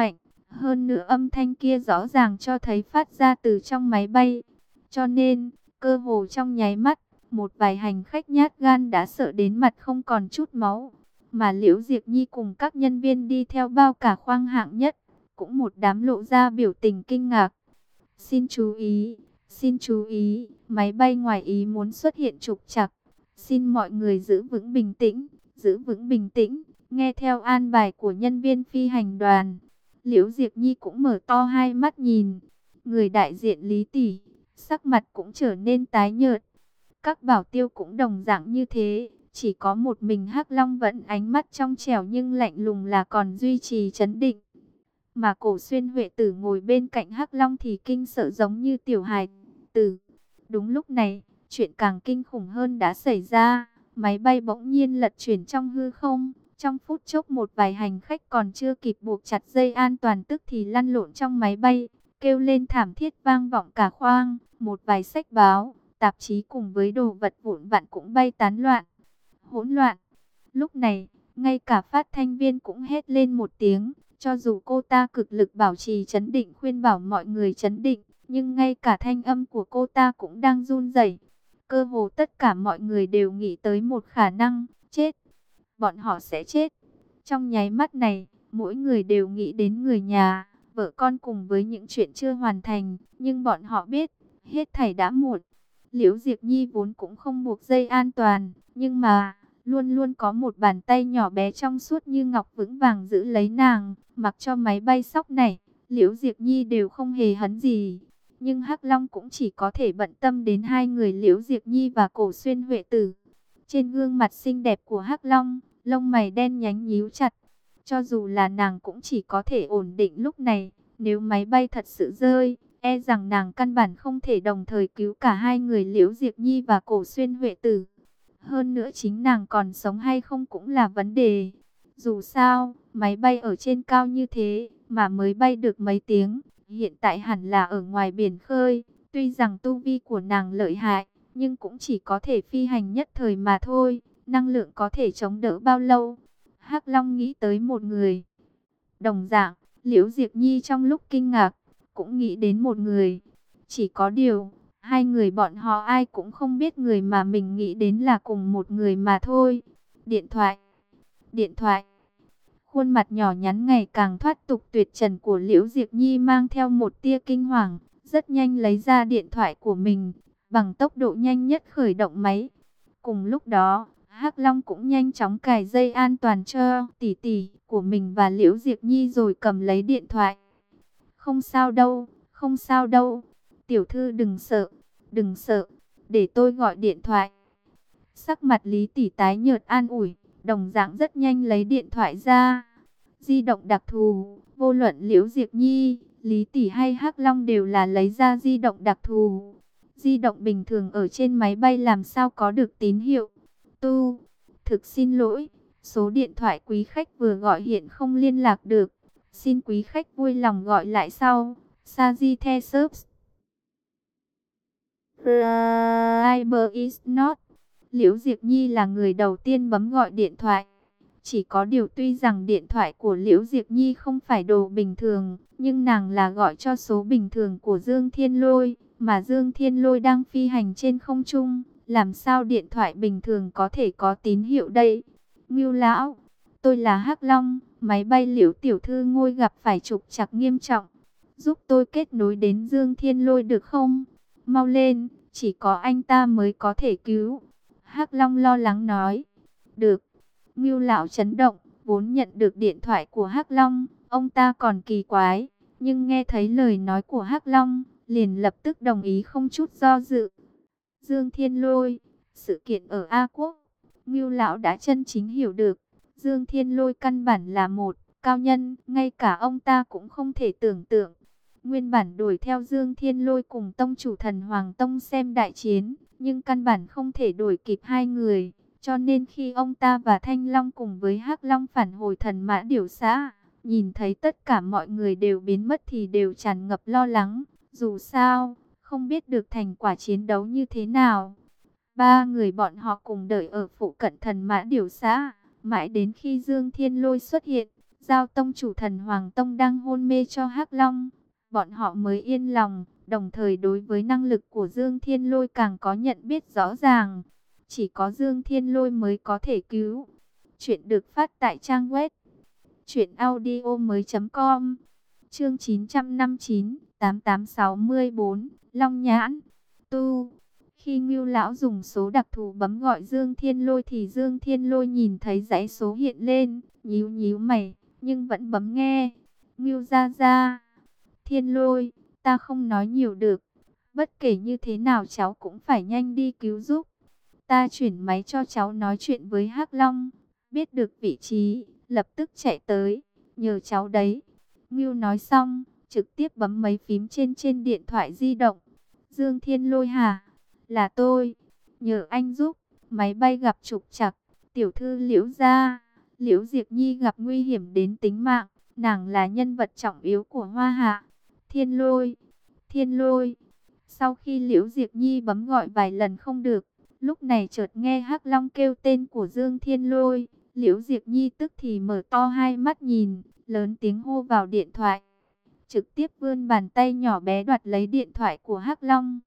Hơn nữa âm thanh kia rõ ràng cho thấy phát ra từ trong máy bay. Cho nên, cơ hồ trong nháy mắt, một vài hành khách nhát gan đã sợ đến mặt không còn chút máu. Mà Liễu Diệp Nhi cùng các nhân viên đi theo bao cả khoang hạng nhất, cũng một đám lộ ra biểu tình kinh ngạc. Xin chú ý, xin chú ý, máy bay ngoài ý muốn xuất hiện trục trặc. Xin mọi người giữ vững bình tĩnh, giữ vững bình tĩnh, nghe theo an bài của nhân viên phi hành đoàn. Liễu Diệp Nhi cũng mở to hai mắt nhìn. Người đại diện Lý Tỷ, sắc mặt cũng trở nên tái nhợt. Các bảo tiêu cũng đồng dạng như thế. Chỉ có một mình Hắc Long vẫn ánh mắt trong trẻo nhưng lạnh lùng là còn duy trì trấn định. Mà Cổ Xuyên Huệ Tử ngồi bên cạnh Hắc Long thì kinh sợ giống như tiểu hài tử. Đúng lúc này, chuyện càng kinh khủng hơn đã xảy ra. Máy bay bỗng nhiên lật chuyển trong hư không. Trong phút chốc một vài hành khách còn chưa kịp buộc chặt dây an toàn tức thì lăn lộn trong máy bay, kêu lên thảm thiết vang vọng cả khoang. Một vài sách báo, tạp chí cùng với đồ vật vụn vặt cũng bay tán loạn. Hỗn loạn. Lúc này, ngay cả phát thanh viên cũng hét lên một tiếng. Cho dù cô ta cực lực bảo trì trấn định khuyên bảo mọi người trấn định, nhưng ngay cả thanh âm của cô ta cũng đang run rẩy. Cơ hồ tất cả mọi người đều nghĩ tới một khả năng, chết. Bọn họ sẽ chết. Trong nháy mắt này, mỗi người đều nghĩ đến người nhà, vợ con cùng với những chuyện chưa hoàn thành. Nhưng bọn họ biết, hết thảy đã muộn. Liễu Diệp Nhi vốn cũng không buộc dây an toàn, nhưng mà luôn luôn có một bàn tay nhỏ bé trong suốt như ngọc vững vàng giữ lấy nàng. Mặc cho máy bay sóc này, Liễu Diệp Nhi đều không hề hấn gì. Nhưng Hắc Long cũng chỉ có thể bận tâm đến hai người Liễu Diệp Nhi và Cổ Xuyên Huệ Tử. Trên gương mặt xinh đẹp của Hắc Long, lông mày đen nhánh nhíu chặt. Cho dù là nàng cũng chỉ có thể ổn định lúc này. Nếu máy bay thật sự rơi, e rằng nàng căn bản không thể đồng thời cứu cả hai người Liễu Diệp Nhi và Cổ Xuyên Huệ Tử. Hơn nữa chính nàng còn sống hay không cũng là vấn đề. Dù sao, máy bay ở trên cao như thế mà mới bay được mấy tiếng, hiện tại hẳn là ở ngoài biển khơi. Tuy rằng tu vi của nàng lợi hại, nhưng cũng chỉ có thể phi hành nhất thời mà thôi. Năng lượng có thể chống đỡ bao lâu? Hắc Long nghĩ tới một người. Đồng dạng, Liễu Diệp Nhi trong lúc kinh ngạc, cũng nghĩ đến một người. Chỉ có điều, hai người bọn họ ai cũng không biết người mà mình nghĩ đến là cùng một người mà thôi. Điện thoại. Điện thoại. Khuôn mặt nhỏ nhắn ngày càng thoát tục tuyệt trần của Liễu Diệp Nhi mang theo một tia kinh hoàng. Rất nhanh lấy ra điện thoại của mình, bằng tốc độ nhanh nhất khởi động máy. Cùng lúc đó, Hắc Long cũng nhanh chóng cài dây an toàn cho tỷ tỷ của mình và Liễu Diệp Nhi rồi cầm lấy điện thoại. Không sao đâu, không sao đâu. Tiểu thư đừng sợ, đừng sợ, để tôi gọi điện thoại. Sắc mặt Lý tỷ tái nhợt an ủi, đồng dạng rất nhanh lấy điện thoại ra. Di động đặc thù, vô luận Liễu Diệp Nhi, Lý tỷ hay Hắc Long đều là lấy ra di động đặc thù. Di động bình thường ở trên máy bay làm sao có được tín hiệu. Tu, thực xin lỗi, số điện thoại quý khách vừa gọi hiện không liên lạc được. Xin quý khách vui lòng gọi lại sau. Sagittarius Subs. Driver is not. Liễu Diệp Nhi là người đầu tiên bấm gọi điện thoại. Chỉ có điều tuy rằng điện thoại của Liễu Diệp Nhi không phải đồ bình thường, nhưng nàng là gọi cho số bình thường của Dương Thiên Lôi, mà Dương Thiên Lôi đang phi hành trên không trung, làm sao điện thoại bình thường có thể có tín hiệu đây? Ngưu lão, tôi là Hắc Long, máy bay Liễu tiểu thư ngôi gặp phải trục trặc nghiêm trọng, giúp tôi kết nối đến Dương Thiên Lôi được không? Mau lên, chỉ có anh ta mới có thể cứu. Hắc Long lo lắng nói. Được. Ngưu lão chấn động, vốn nhận được điện thoại của Hắc Long, ông ta còn kỳ quái, nhưng nghe thấy lời nói của Hắc Long, liền lập tức đồng ý không chút do dự. Dương Thiên Lôi, sự kiện ở A Quốc, Ngưu lão đã chân chính hiểu được, Dương Thiên Lôi căn bản là một cao nhân, ngay cả ông ta cũng không thể tưởng tượng. Nguyên bản đuổi theo Dương Thiên Lôi cùng tông chủ Thần Hoàng Tông xem đại chiến, nhưng căn bản không thể đuổi kịp hai người. Cho nên khi ông ta và Thanh Long cùng với Hắc Long phản hồi Thần Mã Điểu Xã, nhìn thấy tất cả mọi người đều biến mất thì đều tràn ngập lo lắng. Dù sao, không biết được thành quả chiến đấu như thế nào. Ba người bọn họ cùng đợi ở phụ cận Thần Mã Điểu Xã, mãi đến khi Dương Thiên Lôi xuất hiện, giao tông chủ Thần Hoàng Tông đang hôn mê cho Hắc Long, bọn họ mới yên lòng, đồng thời đối với năng lực của Dương Thiên Lôi càng có nhận biết rõ ràng. Chỉ có Dương Thiên Lôi mới có thể cứu. Chuyện được phát tại trang web truyện audio mới chấm com. Chương chín trăm năm mươi chín, tám tám sáu bốn, Long Nhãn. Tu. Khi Ngưu lão dùng số đặc thù bấm gọi Dương Thiên Lôi thì Dương Thiên Lôi nhìn thấy dãy số hiện lên, nhíu nhíu mày, nhưng vẫn bấm nghe. Ngưu gia gia. Thiên Lôi, ta không nói nhiều được. Bất kể như thế nào cháu cũng phải nhanh đi cứu giúp. Ta chuyển máy cho cháu nói chuyện với Hắc Long. Biết được vị trí, lập tức chạy tới. Nhờ cháu đấy. Ngưu nói xong, trực tiếp bấm mấy phím trên trên điện thoại di động. Dương Thiên Lôi hả? Là tôi. Nhờ anh giúp. Máy bay gặp trục trặc. Tiểu thư Liễu gia, Liễu Diệp Nhi gặp nguy hiểm đến tính mạng. Nàng là nhân vật trọng yếu của Hoa Hạ. Thiên Lôi, Thiên Lôi. Sau khi Liễu Diệp Nhi bấm gọi vài lần không được, lúc này chợt nghe Hắc Long kêu tên của Dương Thiên Lôi. Liễu Diệp Nhi tức thì mở to hai mắt nhìn, lớn tiếng hô vào điện thoại. Trực tiếp vươn bàn tay nhỏ bé đoạt lấy điện thoại của Hắc Long.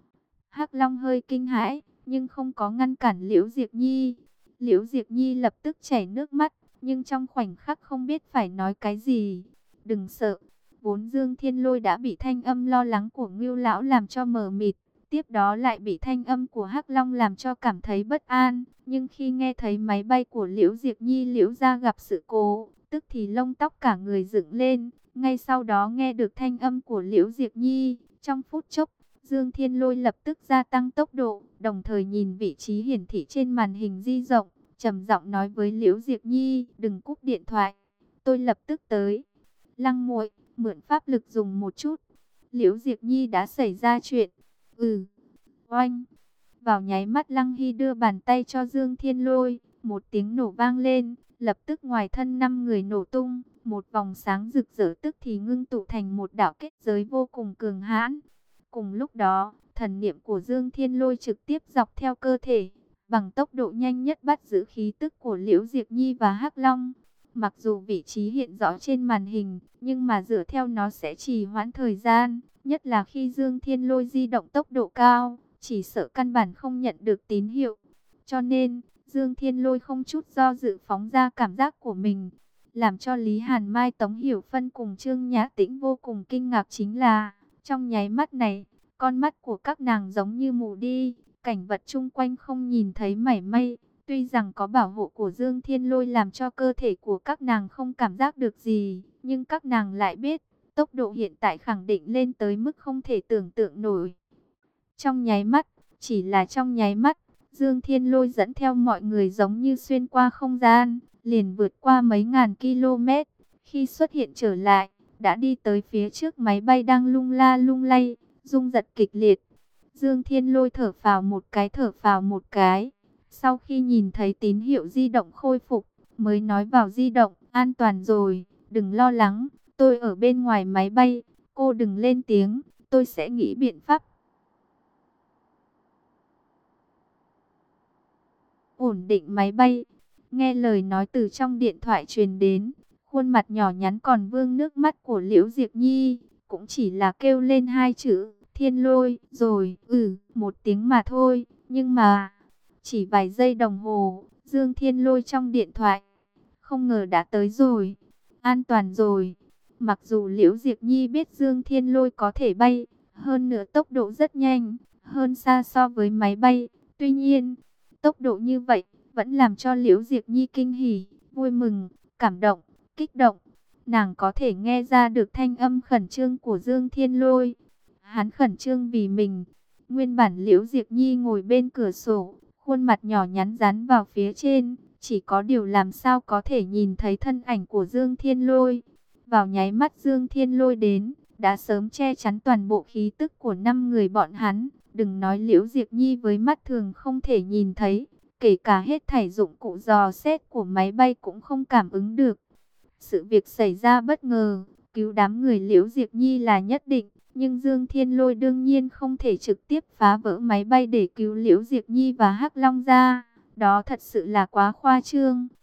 Hắc Long hơi kinh hãi, nhưng không có ngăn cản Liễu Diệp Nhi. Liễu Diệp Nhi lập tức chảy nước mắt, nhưng trong khoảnh khắc không biết phải nói cái gì. Đừng sợ. Vốn Dương Thiên Lôi đã bị thanh âm lo lắng của Ngưu lão làm cho mờ mịt, tiếp đó lại bị thanh âm của Hắc Long làm cho cảm thấy bất an, nhưng khi nghe thấy máy bay của Liễu Diệp Nhi Liễu gia gặp sự cố, tức thì lông tóc cả người dựng lên. Ngay sau đó nghe được thanh âm của Liễu Diệp Nhi, trong phút chốc, Dương Thiên Lôi lập tức gia tăng tốc độ, đồng thời nhìn vị trí hiển thị trên màn hình di động, trầm giọng nói với Liễu Diệp Nhi, đừng cúp điện thoại, tôi lập tức tới. Lăng muội, mượn pháp lực dùng một chút. Liễu Diệp Nhi đã xảy ra chuyện. Ừ. Oanh. Vào nháy mắt Lăng Hy đưa bàn tay cho Dương Thiên Lôi, một tiếng nổ vang lên, lập tức ngoài thân năm người nổ tung, một vòng sáng rực rỡ tức thì ngưng tụ thành một đạo kết giới vô cùng cường hãn. Cùng lúc đó, thần niệm của Dương Thiên Lôi trực tiếp dọc theo cơ thể, bằng tốc độ nhanh nhất bắt giữ khí tức của Liễu Diệp Nhi và Hắc Long. Mặc dù vị trí hiện rõ trên màn hình, nhưng mà dựa theo nó sẽ trì hoãn thời gian, nhất là khi Dương Thiên Lôi di động tốc độ cao, chỉ sợ căn bản không nhận được tín hiệu. Cho nên, Dương Thiên Lôi không chút do dự phóng ra cảm giác của mình. Làm cho Lý Hàn Mai, Tống Hiểu Phân cùng Trương Nhã Tĩnh vô cùng kinh ngạc chính là, trong nháy mắt này, con mắt của các nàng giống như mù đi, cảnh vật chung quanh không nhìn thấy mảy may. Tuy rằng có bảo hộ của Dương Thiên Lôi làm cho cơ thể của các nàng không cảm giác được gì, nhưng các nàng lại biết, tốc độ hiện tại khẳng định lên tới mức không thể tưởng tượng nổi. Trong nháy mắt, chỉ là trong nháy mắt, Dương Thiên Lôi dẫn theo mọi người giống như xuyên qua không gian, liền vượt qua mấy ngàn km. Khi xuất hiện trở lại, đã đi tới phía trước máy bay đang lung la lung lay, rung giật kịch liệt. Dương Thiên Lôi thở phào một cái thở phào một cái. Sau khi nhìn thấy tín hiệu di động khôi phục, mới nói vào di động, an toàn rồi, đừng lo lắng, tôi ở bên ngoài máy bay, cô đừng lên tiếng, tôi sẽ nghĩ biện pháp ổn định máy bay. Nghe lời nói từ trong điện thoại truyền đến, khuôn mặt nhỏ nhắn còn vương nước mắt của Liễu Diệp Nhi, cũng chỉ là kêu lên hai chữ, Thiên Lôi, rồi, ừ, một tiếng mà thôi, nhưng mà... Chỉ vài giây đồng hồ, Dương Thiên Lôi trong điện thoại, không ngờ đã tới rồi, an toàn rồi. Mặc dù Liễu Diệp Nhi biết Dương Thiên Lôi có thể bay, hơn nữa tốc độ rất nhanh, hơn xa so với máy bay. Tuy nhiên, tốc độ như vậy, vẫn làm cho Liễu Diệp Nhi kinh hỉ, vui mừng, cảm động, kích động. Nàng có thể nghe ra được thanh âm khẩn trương của Dương Thiên Lôi. Hắn khẩn trương vì mình. Nguyên bản Liễu Diệp Nhi ngồi bên cửa sổ, khuôn mặt nhỏ nhắn dán vào phía trên, chỉ có điều làm sao có thể nhìn thấy thân ảnh của Dương Thiên Lôi. Vào nháy mắt Dương Thiên Lôi đến, đã sớm che chắn toàn bộ khí tức của năm người bọn hắn. Đừng nói Liễu Diệp Nhi với mắt thường không thể nhìn thấy, kể cả hết thảy dụng cụ dò xét của máy bay cũng không cảm ứng được. Sự việc xảy ra bất ngờ, cứu đám người Liễu Diệp Nhi là nhất định. Nhưng Dương Thiên Lôi đương nhiên không thể trực tiếp phá vỡ máy bay để cứu Liễu Diệp Nhi và Hắc Long ra. Đó thật sự là quá khoa trương.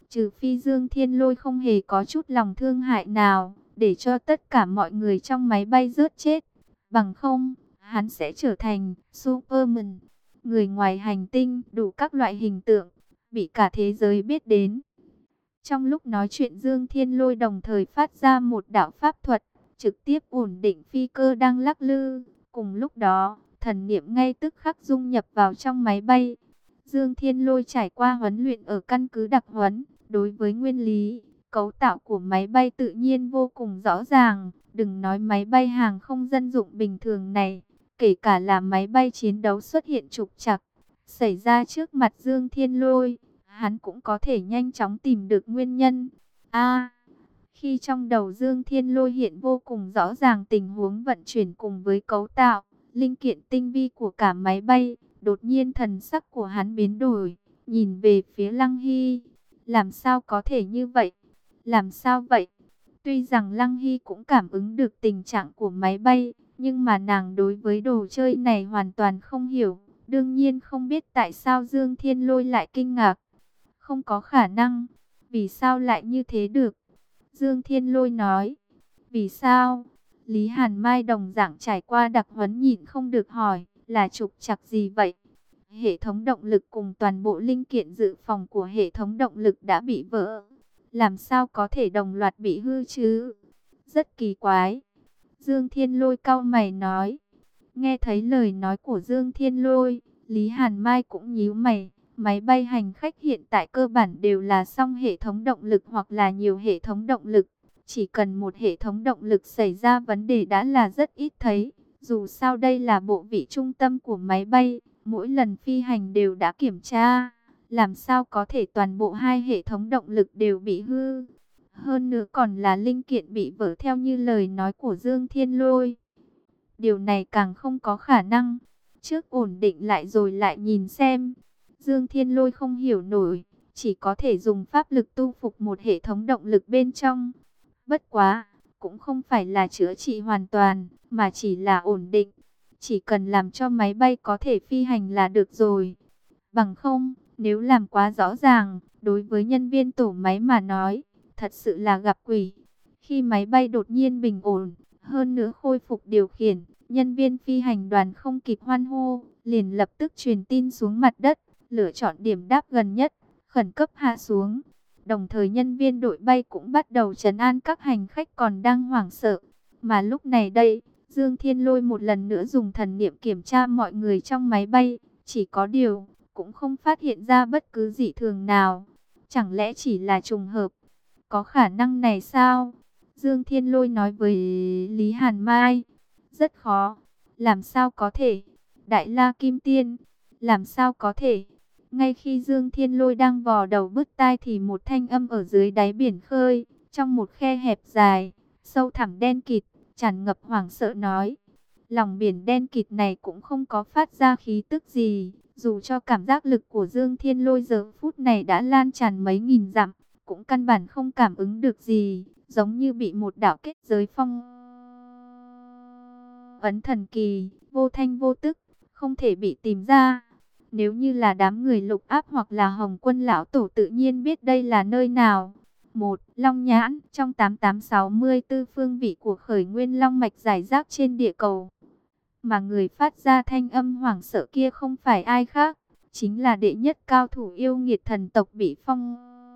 Trừ phi Dương Thiên Lôi không hề có chút lòng thương hại nào, để cho tất cả mọi người trong máy bay rớt chết. Bằng không, hắn sẽ trở thành Superman, người ngoài hành tinh đủ các loại hình tượng, bị cả thế giới biết đến. Trong lúc nói chuyện, Dương Thiên Lôi đồng thời phát ra một đạo pháp thuật, trực tiếp ổn định phi cơ đang lắc lư. Cùng lúc đó, thần niệm ngay tức khắc dung nhập vào trong máy bay. Dương Thiên Lôi trải qua huấn luyện ở căn cứ đặc huấn, đối với nguyên lý, cấu tạo của máy bay tự nhiên vô cùng rõ ràng. Đừng nói máy bay hàng không dân dụng bình thường này, kể cả là máy bay chiến đấu xuất hiện trục trặc, xảy ra trước mặt Dương Thiên Lôi, hắn cũng có thể nhanh chóng tìm được nguyên nhân. A, khi trong đầu Dương Thiên Lôi hiện vô cùng rõ ràng tình huống vận chuyển cùng với cấu tạo, linh kiện tinh vi của cả máy bay, đột nhiên thần sắc của hắn biến đổi, nhìn về phía Lăng Hy. Làm sao có thể như vậy? Làm sao vậy? Tuy rằng Lăng Hy cũng cảm ứng được tình trạng của máy bay, nhưng mà nàng đối với đồ chơi này hoàn toàn không hiểu. Đương nhiên không biết tại sao Dương Thiên Lôi lại kinh ngạc. Không có khả năng. Vì sao lại như thế được? Dương Thiên Lôi nói. Vì sao? Lý Hàn Mai đồng dạng trải qua đặc huấn nhịn không được hỏi. Là trục trặc gì vậy? Hệ thống động lực cùng toàn bộ linh kiện dự phòng của hệ thống động lực đã bị vỡ. Làm sao có thể đồng loạt bị hư chứ? Rất kỳ quái. Dương Thiên Lôi cau mày nói. Nghe thấy lời nói của Dương Thiên Lôi, Lý Hàn Mai cũng nhíu mày. Máy bay hành khách hiện tại cơ bản đều là song hệ thống động lực hoặc là nhiều hệ thống động lực. Chỉ cần một hệ thống động lực xảy ra vấn đề đã là rất ít thấy. Dù sao đây là bộ vị trung tâm của máy bay, mỗi lần phi hành đều đã kiểm tra. Làm sao có thể toàn bộ hai hệ thống động lực đều bị hư? Hơn nữa còn là linh kiện bị vỡ theo như lời nói của Dương Thiên Lôi. Điều này càng không có khả năng. Trước ổn định lại rồi lại nhìn xem. Dương Thiên Lôi không hiểu nổi, chỉ có thể dùng pháp lực tu phục một hệ thống động lực bên trong. Bất quá, cũng không phải là chữa trị hoàn toàn, mà chỉ là ổn định. Chỉ cần làm cho máy bay có thể phi hành là được rồi. Bằng không, nếu làm quá rõ ràng, đối với nhân viên tổ máy mà nói, thật sự là gặp quỷ. Khi máy bay đột nhiên bình ổn, hơn nữa khôi phục điều khiển, nhân viên phi hành đoàn không kịp hoan hô, liền lập tức truyền tin xuống mặt đất, lựa chọn điểm đáp gần nhất, khẩn cấp hạ xuống. Đồng thời nhân viên đội bay cũng bắt đầu trấn an các hành khách còn đang hoảng sợ. Mà lúc này đây, Dương Thiên Lôi một lần nữa dùng thần niệm kiểm tra mọi người trong máy bay, chỉ có điều, cũng không phát hiện ra bất cứ dị thường nào. Chẳng lẽ chỉ là trùng hợp? Có khả năng này sao? Dương Thiên Lôi nói với Lý Hàn Mai. Rất khó. Làm sao có thể? Đại La Kim Tiên. Làm sao có thể? Ngay khi Dương Thiên Lôi đang vò đầu bứt tai thì một thanh âm ở dưới đáy biển khơi, trong một khe hẹp dài, sâu thẳm đen kịt, tràn ngập hoảng sợ nói. Lòng biển đen kịt này cũng không có phát ra khí tức gì, dù cho cảm giác lực của Dương Thiên Lôi giờ phút này đã lan tràn mấy nghìn dặm, cũng căn bản không cảm ứng được gì, giống như bị một đạo kết giới phong ấn thần kỳ, vô thanh vô tức, không thể bị tìm ra. Nếu như là đám người Lục Áp hoặc là Hồng Quân lão tổ tự nhiên biết đây là nơi nào. Một, Long Nhãn, trong tám tám sáu tư phương vị của khởi nguyên long mạch giải rác trên địa cầu. Mà người phát ra thanh âm hoảng sợ kia không phải ai khác, chính là đệ nhất cao thủ yêu nghiệt thần tộc bị phong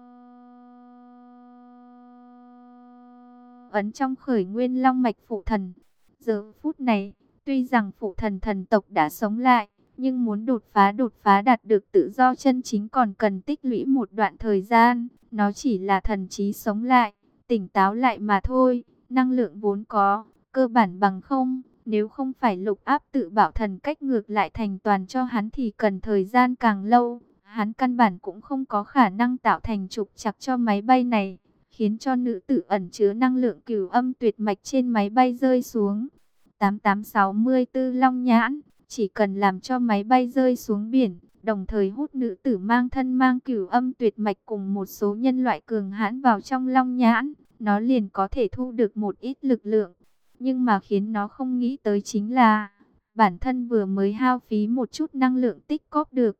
ấn trong khởi nguyên long mạch phụ thần. Giờ phút này, tuy rằng phụ thần thần tộc đã sống lại, nhưng muốn đột phá đột phá đạt được tự do chân chính còn cần tích lũy một đoạn thời gian. Nó chỉ là thần trí sống lại, tỉnh táo lại mà thôi. Năng lượng vốn có, cơ bản bằng không. Nếu không phải Lục Áp tự bảo thần cách ngược lại thành toàn cho hắn thì cần thời gian càng lâu. Hắn căn bản cũng không có khả năng tạo thành trục trặc cho máy bay này, khiến cho nữ tử ẩn chứa năng lượng cửu âm tuyệt mạch trên máy bay rơi xuống. tám tám sáu tư Long Nhãn, chỉ cần làm cho máy bay rơi xuống biển, đồng thời hút nữ tử mang thân mang cửu âm tuyệt mạch cùng một số nhân loại cường hãn vào trong Long Nhãn, nó liền có thể thu được một ít lực lượng. Nhưng mà khiến nó không nghĩ tới chính là, bản thân vừa mới hao phí một chút năng lượng tích cóp được,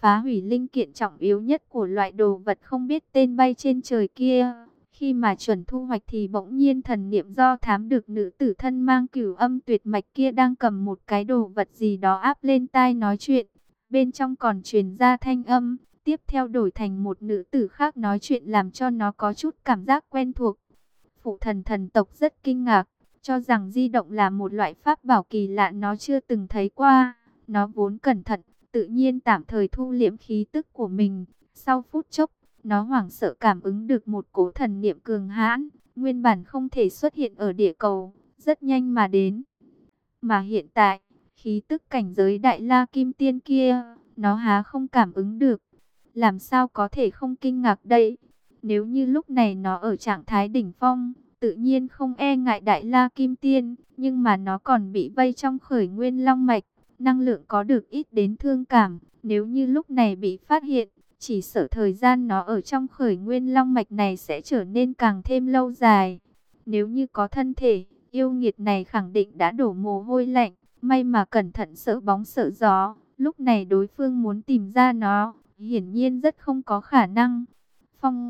phá hủy linh kiện trọng yếu nhất của loại đồ vật không biết tên bay trên trời kia. Khi mà chuẩn thu hoạch thì bỗng nhiên thần niệm do thám được nữ tử thân mang cửu âm tuyệt mạch kia đang cầm một cái đồ vật gì đó áp lên tai nói chuyện. Bên trong còn truyền ra thanh âm, tiếp theo đổi thành một nữ tử khác nói chuyện làm cho nó có chút cảm giác quen thuộc. Phụ thần thần tộc rất kinh ngạc, cho rằng di động là một loại pháp bảo kỳ lạ nó chưa từng thấy qua. Nó vốn cẩn thận, tự nhiên tạm thời thu liễm khí tức của mình. Sau phút chốc, nó hoảng sợ cảm ứng được một cỗ thần niệm cường hãn, nguyên bản không thể xuất hiện ở địa cầu, rất nhanh mà đến. Mà hiện tại, khí tức cảnh giới Đại La Kim Tiên kia, nó há không cảm ứng được. Làm sao có thể không kinh ngạc đây? Nếu như lúc này nó ở trạng thái đỉnh phong, tự nhiên không e ngại Đại La Kim Tiên, nhưng mà nó còn bị vây trong khởi nguyên long mạch, năng lượng có được ít đến thương cảm. Nếu như lúc này bị phát hiện, chỉ sợ thời gian nó ở trong khởi nguyên long mạch này sẽ trở nên càng thêm lâu dài. Nếu như có thân thể, yêu nghiệt này khẳng định đã đổ mồ hôi lạnh, may mà cẩn thận sợ bóng sợ gió. Lúc này đối phương muốn tìm ra nó, hiển nhiên rất không có khả năng. Phong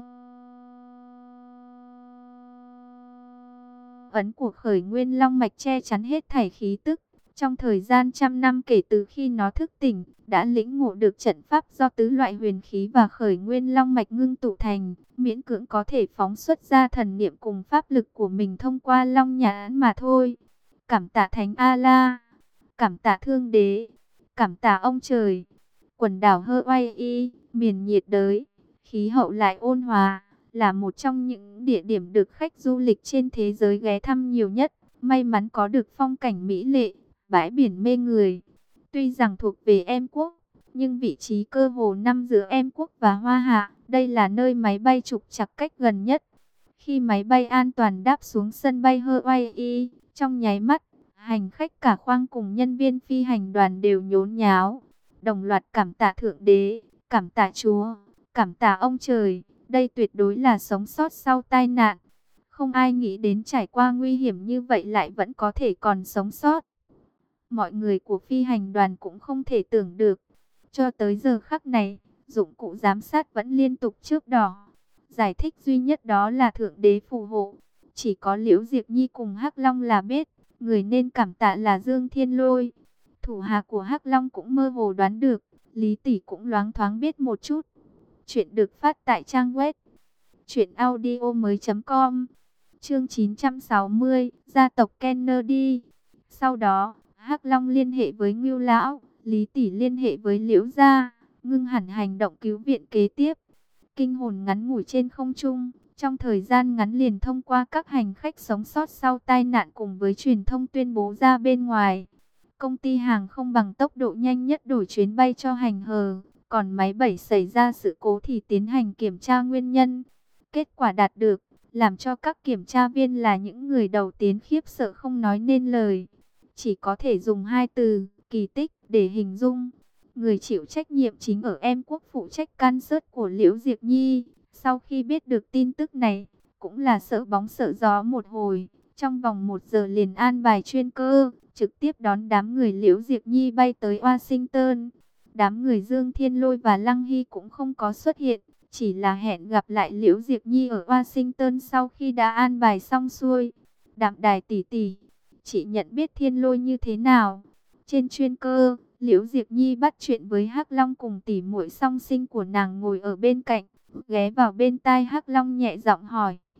ấn của khởi nguyên long mạch che chắn hết thảy khí tức. Trong thời gian trăm năm kể từ khi nó thức tỉnh, đã lĩnh ngộ được trận pháp do tứ loại huyền khí và khởi nguyên long mạch ngưng tụ thành, miễn cưỡng có thể phóng xuất ra thần niệm cùng pháp lực của mình thông qua long nhãn mà thôi. Cảm tạ Thánh A-la, cảm tạ Thương Đế, cảm tạ ông trời. Quần đảo Hawaii, miền nhiệt đới, khí hậu lại ôn hòa, là một trong những địa điểm được khách du lịch trên thế giới ghé thăm nhiều nhất. May mắn có được phong cảnh mỹ lệ, bãi biển mê người. Tuy rằng thuộc về Em Quốc, nhưng vị trí cơ hồ nằm giữa Em Quốc và Hoa Hạ. Đây là nơi máy bay trục trặc cách gần nhất. Khi máy bay an toàn đáp xuống sân bay Hawaii, trong nháy mắt, hành khách cả khoang cùng nhân viên phi hành đoàn đều nhốn nháo. Đồng loạt cảm tạ Thượng Đế, cảm tạ Chúa, cảm tạ ông trời. Đây tuyệt đối là sống sót sau tai nạn. Không ai nghĩ đến trải qua nguy hiểm như vậy lại vẫn có thể còn sống sót. Mọi người của phi hành đoàn cũng không thể tưởng được. Cho tới giờ khắc này, dụng cụ giám sát vẫn liên tục chớp đỏ. Giải thích duy nhất đó là Thượng Đế phù hộ. Chỉ có Liễu Diệp Nhi cùng Hắc Long là biết, người nên cảm tạ là Dương Thiên Lôi. Thủ hạ của Hắc Long cũng mơ hồ đoán được, Lý Tỷ cũng loáng thoáng biết một chút. Chuyện được phát tại trang web truyện audio mới chấm com. Chương chín trăm sáu mươi, gia tộc Kennedy. Sau đó, Hắc Long liên hệ với Ngưu lão, Lý Tỷ liên hệ với Liễu gia, ngưng hẳn hành động cứu viện kế tiếp. Kinh hồn ngắn ngủi trên không trung, trong thời gian ngắn liền thông qua các hành khách sống sót sau tai nạn cùng với truyền thông tuyên bố ra bên ngoài. Công ty hàng không bằng tốc độ nhanh nhất đổi chuyến bay cho hành hờ, còn máy bay xảy ra sự cố thì tiến hành kiểm tra nguyên nhân. Kết quả đạt được, làm cho các kiểm tra viên là những người đầu tiên khiếp sợ không nói nên lời. Chỉ có thể dùng hai từ, kỳ tích, để hình dung. Người chịu trách nhiệm chính ở Em Quốc phụ trách can sớt của Liễu Diệp Nhi. Sau khi biết được tin tức này, cũng là sợ bóng sợ gió một hồi. Trong vòng một giờ liền an bài chuyên cơ, trực tiếp đón đám người Liễu Diệp Nhi bay tới Washington. Đám người Dương Thiên Lôi và Lăng Hy cũng không có xuất hiện, chỉ là hẹn gặp lại Liễu Diệp Nhi ở Washington sau khi đã an bài xong xuôi. Đạm Đài tỷ tỷ, chị nhận biết Thiên Lôi như thế nào? Trên chuyên cơ, Liễu Diệp Nhi bắt chuyện với Hắc Long cùng tỷ muội song sinh của nàng ngồi ở bên cạnh, ghé vào bên tai Hắc Long nhẹ giọng hỏi.